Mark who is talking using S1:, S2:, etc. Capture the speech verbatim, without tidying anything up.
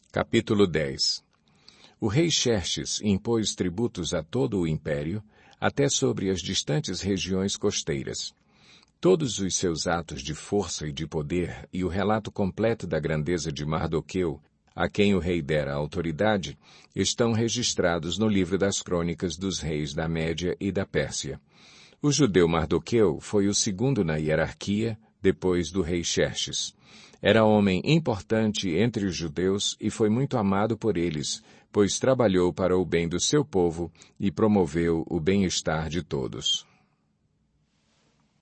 S1: Capítulo dez. O rei Xerxes impôs tributos a todo o império, até sobre as distantes regiões costeiras. Todos os seus atos de força e de poder e o relato completo da grandeza de Mardoqueu, a quem o rei dera autoridade, estão registrados no livro das crônicas dos reis da Média e da Pérsia. O judeu Mardoqueu foi o segundo na hierarquia, depois do rei Xerxes. Era homem importante entre os judeus e foi muito amado por eles, pois trabalhou para o bem do seu povo e promoveu o bem-estar de todos.